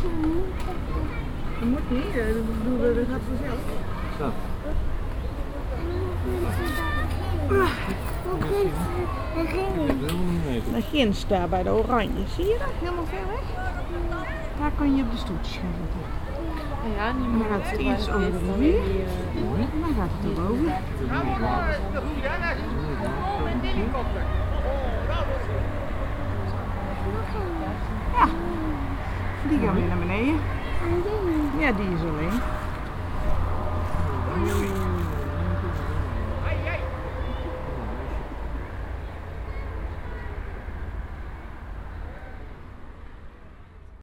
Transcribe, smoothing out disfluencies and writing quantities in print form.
Dat moet niet, dat gaat vanzelf. Zo. De ginds daar bij de oranje, zie je dat? Helemaal ver weg. Daar kan je op de stoeltjes gaan zitten. Ja, niet En dan gaat het eerst over de rivier. En dan gaat het erboven. Ja, die gaan weer naar beneden. Ja, die is alleen.